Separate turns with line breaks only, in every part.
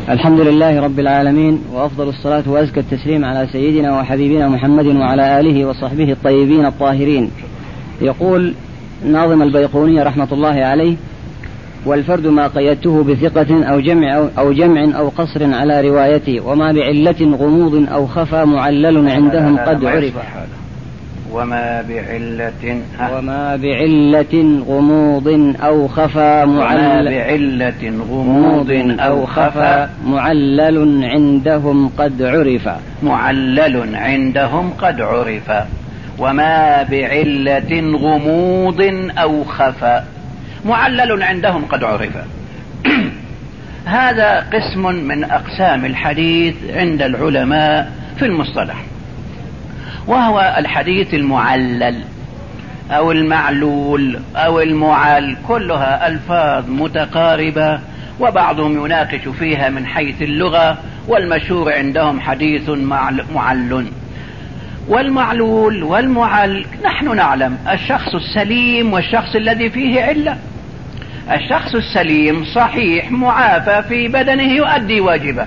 الحمد لله رب العالمين، وأفضل الصلاة وأزكى التسليم على سيدنا وحبيبنا محمد وعلى آله وصحبه الطيبين الطاهرين. يقول ناظم البيقوني رحمة الله عليه: والفرد ما قيدته بثقة أو جمع أو قصر على روايته، وما بعلة غموض أو خفى معلل عندهم قد عرف.
وما
بعلة غموض أو خفى معلل عندهم قد عرف.
معلل عندهم قد عرف. وما بعلة غموض أو خفى معلل عندهم قد عرف. هذا قسم من أقسام الحديث عند العلماء في المصطلح، وهو الحديث المعلل أو المعلول أو المعل، كلها ألفاظ متقاربة وبعضهم يناقش فيها من حيث اللغة، والمشهور عندهم حديث معل. والمعلول والمعل نحن نعلم الشخص السليم والشخص الذي فيه علة. الشخص السليم صحيح معافى في بدنه يؤدي واجبه،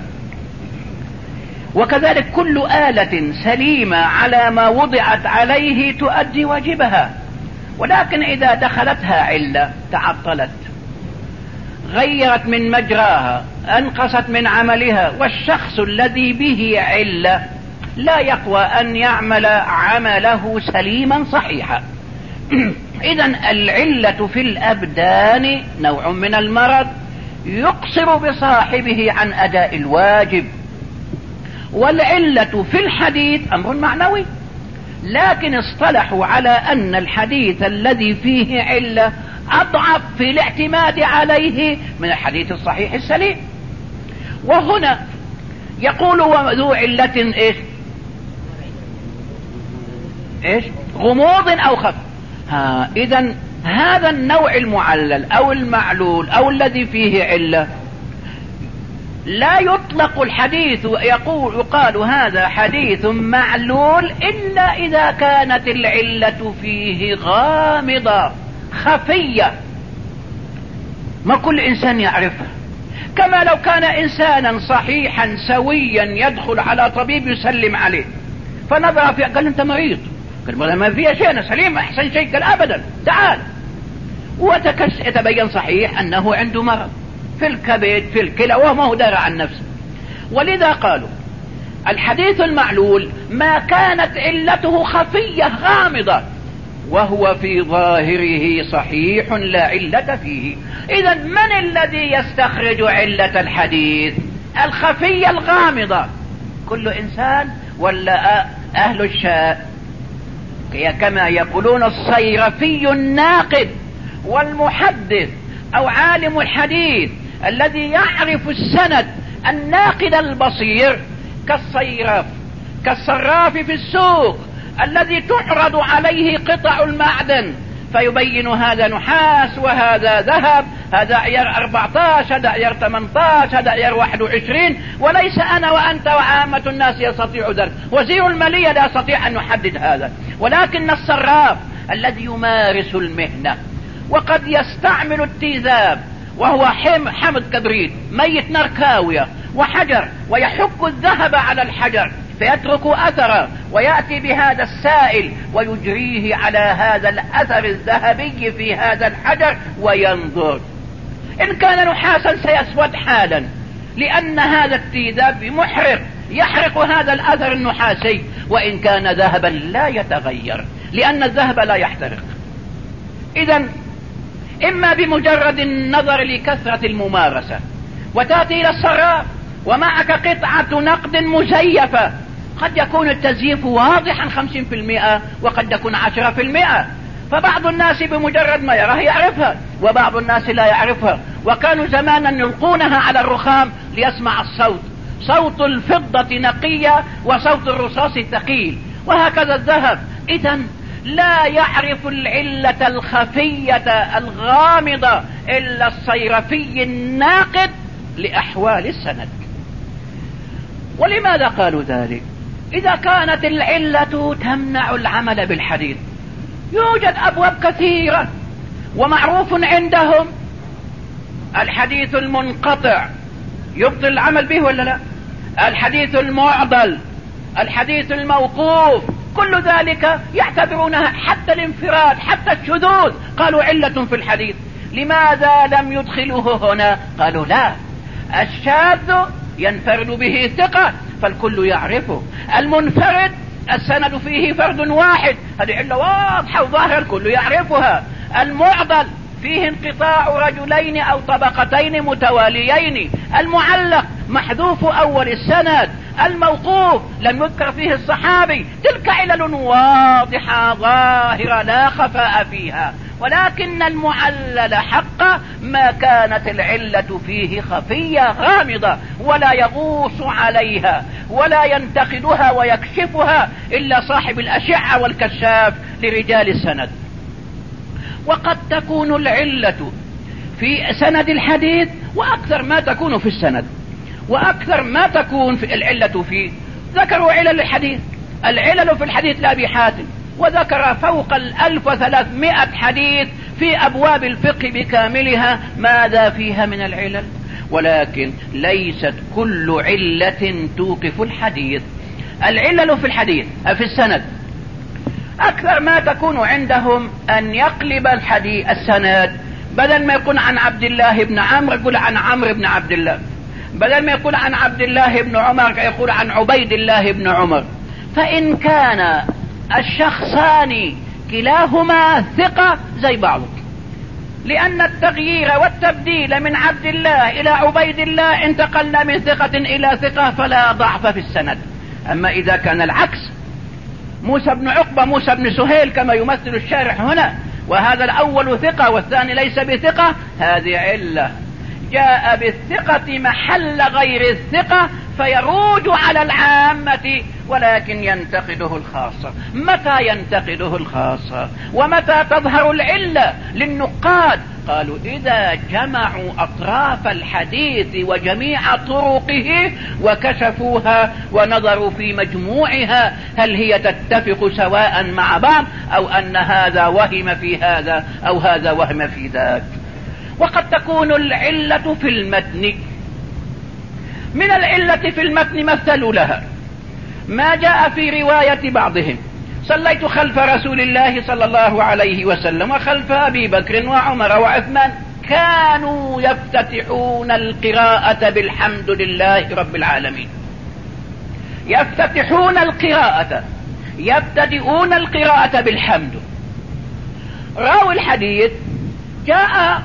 وكذلك كل آلة سليمة على ما وضعت عليه تؤدي واجبها، ولكن إذا دخلتها علة تعطلت، غيرت من مجراها، أنقصت من عملها، والشخص الذي به علة لا يقوى أن يعمل عمله سليما صحيحا. إذن العلة في الأبدان نوع من المرض يقصر بصاحبه عن أداء الواجب، والعلة في الحديث أمر معنوي، لكن اصطلحوا على أن الحديث الذي فيه علة أضعف في الاعتماد عليه من الحديث الصحيح السليم. وهنا يقول ذو علة إيش غموض أو خف. إذن هذا النوع المعلل أو المعلول أو الذي فيه علة لا يطلق الحديث يقال هذا حديث معلول إلا إذا كانت العلة فيه غامضة خفية، ما كل إنسان يعرفها. كما لو كان إنسانا صحيحا سويا يدخل على طبيب يسلم عليه فنظر فيه قال: أنت مريض. قال: ما فيها شيء، أنا سليم أحسن شيء. قال: أبدا، تعال. ويتبين صحيح أنه عنده مرض في الكبد في الكلى وهو ما هو دارى عن نفسه. ولذا قالوا الحديث المعلول ما كانت علته خفية غامضة وهو في ظاهره صحيح لا علة فيه. إذن من الذي يستخرج علة الحديث؟ الخفية الغامضة كل إنسان ولا أهل الشاء؟ كما يقولون الصيرفي الناقد والمحدث أو عالم الحديث الذي يعرف السند الناقد البصير كالصراف في السوق الذي تعرض عليه قطع المعدن فيبين هذا نحاس وهذا ذهب، هذا عيار 14، هذا عيار 18، هذا عيار 21، وليس أنا وأنت وعامة الناس يستطيع ذلك. وزير المالية لا يستطيع أن يحدد هذا، ولكن الصراف الذي يمارس المهنة وقد يستعمل التيذاب وهو حمض كبريت ميت نار كاوية وحجر، ويحك الذهب على الحجر فيترك أثره، ويأتي بهذا السائل ويجريه على هذا الأثر الذهبي في هذا الحجر وينظر. إن كان نحاسا سيسود حالا، لأن هذا التيذاب محرق يحرق هذا الأثر النحاسي، وإن كان ذهبا لا يتغير لأن الذهب لا يحترق. إذن إما بمجرد النظر لكثرة الممارسة وتأتي إلى الصراف ومعك قطعة نقد مزيفة، قد يكون التزييف واضحا 50% وقد يكون 10%، فبعض الناس بمجرد ما يراها يعرفها وبعض الناس لا يعرفها. وكانوا زمانا يلقونها على الرخام ليسمع الصوت، صوت الفضة نقية وصوت الرصاص ثقيل، وهكذا الذهب. إذن لا يعرف العلة الخفية الغامضة إلا الصيرفي الناقد لأحوال السند. ولماذا قالوا ذلك؟ إذا كانت العلة تمنع العمل بالحديث، يوجد أبواب كثيرة ومعروف عندهم الحديث المنقطع يبطل العمل به ولا لا؟ الحديث المعضل، الحديث الموقوف، كل ذلك يعتبرونها حتى الانفراد، حتى الشذوذ قالوا علة في الحديث. لماذا لم يدخلوه هنا؟ قالوا لا، الشاذ ينفرد به ثقة فالكل يعرفه، المنفرد السند فيه فرد واحد، هذه علة واضحة وظاهرة الكل يعرفها. المعضل فيه انقطاع رجلين أو طبقتين متواليين، المعلق محذوف أول السند، الموقوف لم يذكر فيه الصحابي. تلك علل واضحة ظاهرة لا خفاء فيها، ولكن المعلل حق ما كانت العلة فيه خفية غامضة ولا يغوص عليها ولا ينتقدها ويكشفها إلا صاحب الأشعة والكشاف لرجال السند. وقد تكون العلة في سند الحديث وأكثر ما تكون في السند، وأكثر ما تكون في العلة فيه. ذكروا علل الحديث، العلل في الحديث لأبي حاتم، وذكر فوق 1300 حديث في أبواب الفقه بكاملها ماذا فيها من العلل، ولكن ليست كل علة توقف الحديث. العلل في الحديث في السند أكثر ما تكون عندهم أن يقلب الحديث السند، بدل ما يكون عن عبد الله بن عمرو يقول عن عمرو بن عبد الله، بدل ما يقول عن عبد الله بن عمر يقول عن عبيد الله بن عمر. فإن كان الشخصان كلاهما ثقة زي بعض، لأن التغيير والتبديل من عبد الله إلى عبيد الله انتقلنا من ثقة إلى ثقة فلا ضعف في السند. أما إذا كان العكس، موسى بن عقبة موسى بن سهيل كما يمثل الشارح هنا، وهذا الأول ثقة والثاني ليس بثقة، هذه علة. جاء بالثقة محل غير الثقة فيروج على العامة، ولكن ينتقده الخاصة. متى ينتقده الخاصة ومتى تظهر العلة للنقاد؟ قالوا إذا جمعوا أطراف الحديث وجميع طرقه وكشفوها ونظروا في مجموعها هل هي تتفق سواء مع بعض، أو أن هذا وهم في هذا أو هذا وهم في ذاك. وقد تكون العلة في المتن. من العلة في المتن مثلوا لها ما جاء في رواية بعضهم: صليت خلف رسول الله صلى الله عليه وسلم وخلف أبي بكر وعمر وعثمان كانوا يفتتحون القراءة بالحمد لله رب العالمين. يفتتحون القراءة، يبتدئون القراءة بالحمد. راوي الحديث جاء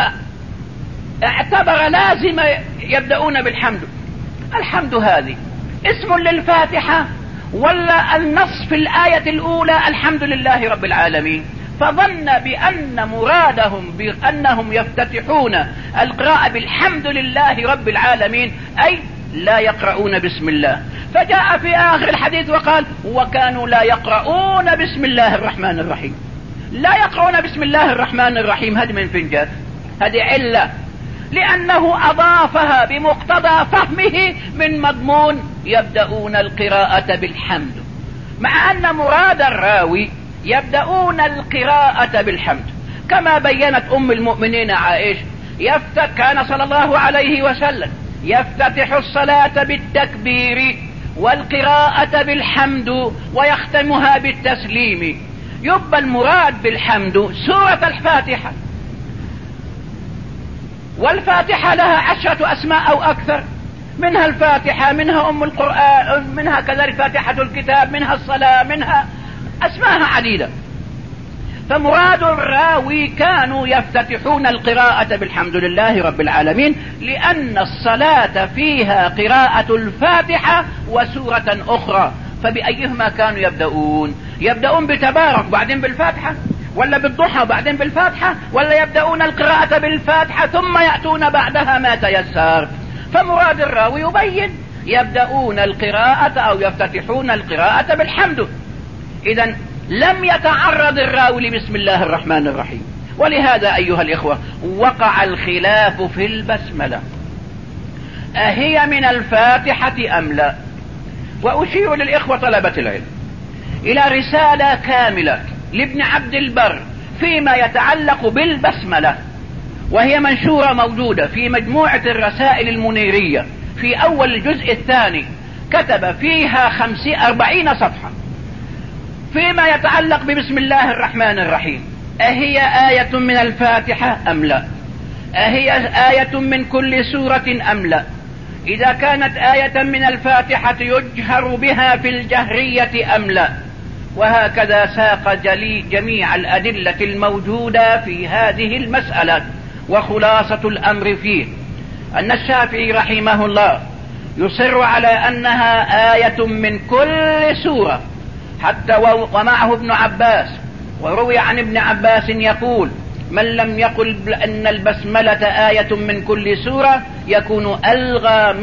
واعتبر لازم يبدأون بالحمد. الحمد هذه اسم للفاتحة ولا النص في الآية الأولى الحمد لله رب العالمين؟ فظن بأن مرادهم بأنهم يفتتحون القراءة بالحمد لله رب العالمين أي لا يقرؤون بسم الله، فجاء في آخر الحديث وقال وكانوا لا يقرؤون بسم الله الرحمن الرحيم. لا يقرؤون بسم الله الرحمن الرحيم، هذه من فنجات، هذه علة، لأنه أضافها بمقتضى فهمه من مضمون يبدأون القراءة بالحمد، مع أن مراد الراوي يبدأون القراءة بالحمد. كما بينت أم المؤمنين عائشة كان صلى الله عليه وسلم يفتتح الصلاة بالتكبير والقراءة بالحمد ويختمها بالتسليم. يبقى المراد بالحمد سورة الفاتحة، والفاتحة لها 10 أسماء أو أكثر، منها الفاتحة، منها أم القرآن، منها كذلك فاتحة الكتاب، منها الصلاة، منها أسماءها عديدة. فمراد الراوي كانوا يفتتحون القراءة بالحمد لله رب العالمين، لأن الصلاة فيها قراءة الفاتحة وسورة أخرى، فبأيهما كانوا يبدأون؟ يبدأون بتبارك بعدين بالفاتحة، ولا بالضحى بعدين بالفاتحة، ولا يبدأون القراءة بالفاتحة ثم يأتون بعدها ما تيسر؟ فمراد الراوي يبين يبدأون القراءة أو يفتتحون القراءة بالحمد. إذن لم يتعرض الراوي بسم الله الرحمن الرحيم. ولهذا أيها الإخوة وقع الخلاف في البسملة، أهي من الفاتحة أم لا؟ وأشير للإخوة طلبة العلم إلى رسالة كاملة لابن عبد البر فيما يتعلق بالبسملة، وهي منشورة موجودة في مجموعة الرسائل المنيرية في أول الجزء الثاني، كتب فيها 40 صفحة فيما يتعلق ببسم الله الرحمن الرحيم. أهي آية من الفاتحة أم لا؟ أهي آية من كل سورة أم لا؟ إذا كانت آية من الفاتحة يجهر بها في الجهرية أم لا؟ وهكذا ساق جميع الأدلة الموجودة في هذه المسألة. وخلاصة الأمر فيه أن الشافعي رحمه الله يصر على أنها آية من كل سورة، حتى ومعه ابن عباس، وروي عن ابن عباس يقول: من لم يقل أن البسملة آية من كل سورة يكون ألغى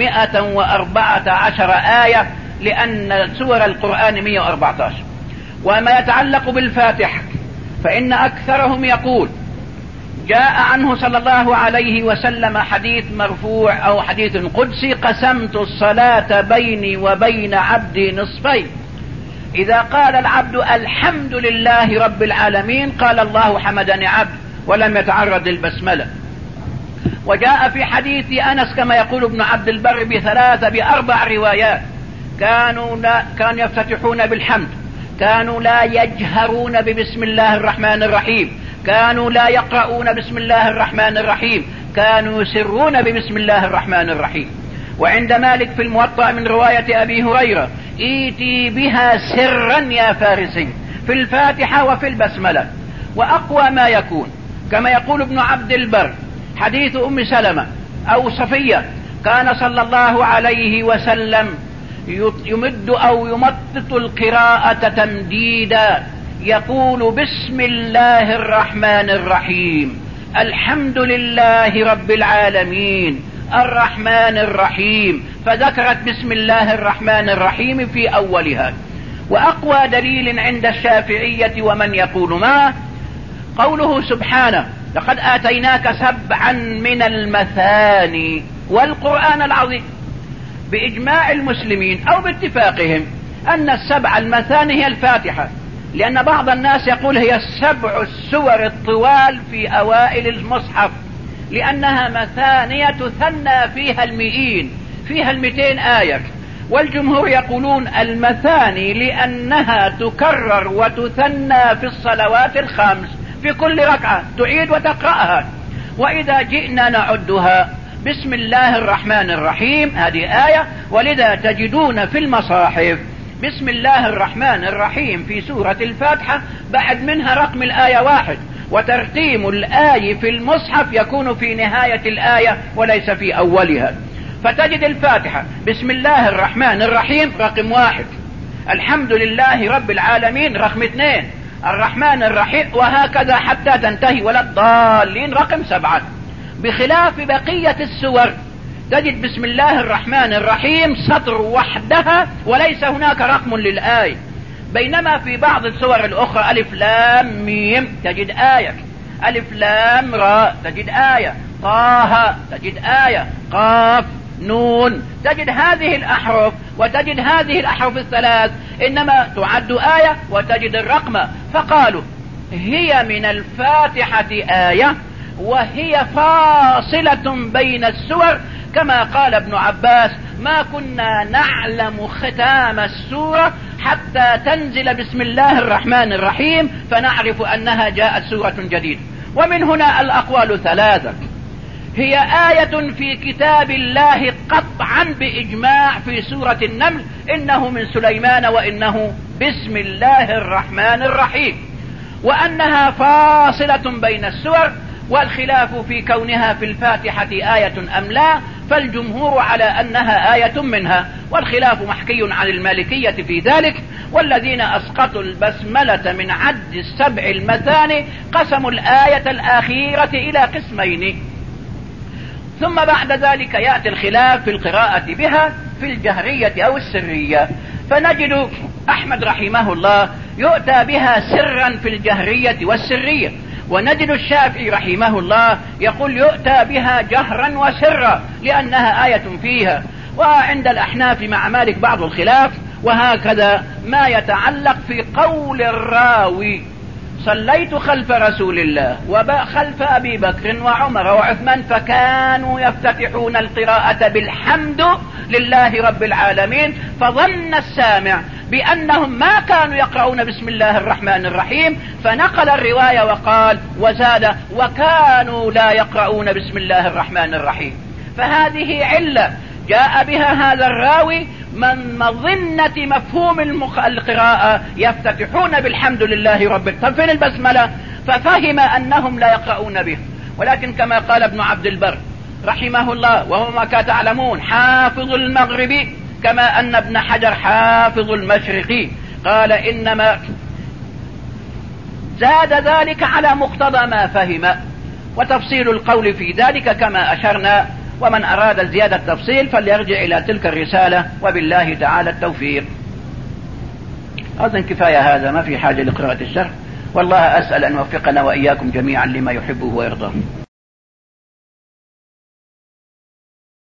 114 آية، لأن سور القرآن 114. وما يتعلق بالفاتحة فإن أكثرهم يقول جاء عنه صلى الله عليه وسلم حديث مرفوع أو حديث قدسي: قسمت الصلاة بيني وبين عبدي نصفين، إذا قال العبد الحمد لله رب العالمين قال الله حمدني عبد، ولم يتعرض للبسملة. وجاء في حديث أنس كما يقول ابن عبد البر ب4 روايات: كانوا يفتتحون بالحمد، كانوا لا يجهرون ببسم الله الرحمن الرحيم، كانوا لا يقرؤون بسم الله الرحمن الرحيم، كانوا يسرون ببسم الله الرحمن الرحيم. وعند مالك في الموطأ من رواية أبي هريرة: ايتي بها سرا يا فارسي، في الفاتحة وفي البسملة. وأقوى ما يكون كما يقول ابن عبد البر حديث أم سلمة أو صفية: كان صلى الله عليه وسلم يمد أو يمطط القراءة تمديدا، يقول: بسم الله الرحمن الرحيم، الحمد لله رب العالمين، الرحمن الرحيم، فذكرت بسم الله الرحمن الرحيم في أولها. وأقوى دليل عند الشافعية ومن يقول معه قوله سبحانه: لقد آتيناك 7 من المثاني والقرآن العظيم. بإجماع المسلمين أو باتفاقهم أن 7 المثاني هي الفاتحة، لأن بعض الناس يقول هي 7 السور الطوال في أوائل المصحف، لأنها مثانية تثنى فيها 100، فيها 200 آية. والجمهور يقولون المثاني لأنها تكرر وتثنى في الصلوات الخمس، في كل ركعة تعيد وتقرأها. وإذا جئنا نعدها بسم الله الرحمن الرحيم هذه آية، ولذا تجدون في المصاحف بسم الله الرحمن الرحيم في سورة الفاتحة بعد منها رقم الآية 1، وترتيم الآية في المصحف يكون في نهاية الآية وليس في أولها. فتجد الفاتحة بسم الله الرحمن الرحيم رقم 1، الحمد لله رب العالمين رقم 2، الرحمن الرحيم، وهكذا حتى تنتهي ولا الضالين رقم 7. بخلاف بقية السور تجد بسم الله الرحمن الرحيم سطر وحدها وليس هناك رقم للآية، بينما في بعض السور الأخرى ألف لام ميم تجد آية، ألف لام راء تجد آية، طه تجد آية، قاف نون تجد هذه الأحرف، وتجد هذه الأحرف الثلاث إنما تعد آية وتجد الرقم. فقالوا هي من الفاتحة آية، وهي فاصلة بين السور، كما قال ابن عباس: ما كنا نعلم ختام السورة حتى تنزل بسم الله الرحمن الرحيم فنعرف أنها جاءت سورة جديدة. ومن هنا الأقوال 3: هي آية في كتاب الله قطعا بإجماع في سورة النمل: إنه من سليمان وإنه بسم الله الرحمن الرحيم، وأنها فاصلة بين السور. والخلاف في كونها في الفاتحة آية أم لا، فالجمهور على أنها آية منها، والخلاف محكي عن المالكية في ذلك. والذين أسقطوا البسملة من عد 7 المثاني قسموا الآية الأخيرة إلى قسمين. ثم بعد ذلك يأتي الخلاف في القراءة بها في الجهرية أو السرية، فنجد أحمد رحمه الله يؤتى بها سرا في الجهرية والسرية، ونجد الشافعي رحمه الله يقول يؤتى بها جهرا وسرا لأنها آية فيها. وعند الأحناف مع مالك بعض الخلاف. وهكذا ما يتعلق في قول الراوي صليت خلف رسول الله وخلف أبي بكر وعمر وعثمان فكانوا يفتتحون القراءة بالحمد لله رب العالمين، فظن السامع بأنهم ما كانوا يقرؤون بسم الله الرحمن الرحيم، فنقل الرواية وقال وزاد وكانوا لا يقرؤون بسم الله الرحمن الرحيم. فهذه علة جاء بها هذا الراوي من مظنة مفهوم القراءة يفتتحون بالحمد لله رب العالمين. طب فين البسملة؟ ففهم أنهم لا يقرؤون به. ولكن كما قال ابن عبد البر رحمه الله، وهو ما كان تعلمون حافظ المغربي كما أن ابن حجر حافظ المشرقي، قال إنما زاد ذلك على مقتضى ما فهم، وتفصيل القول في ذلك كما أشرنا، ومن أراد زيادة تفصيل فليرجع إلى تلك الرسالة، وبالله تعالى التوفيق. أظن كفاية هذا، ما في حاجة لقراءة الشرح، والله أسأل أن يوفقنا وإياكم جميعا لما يحبه ويرضاه.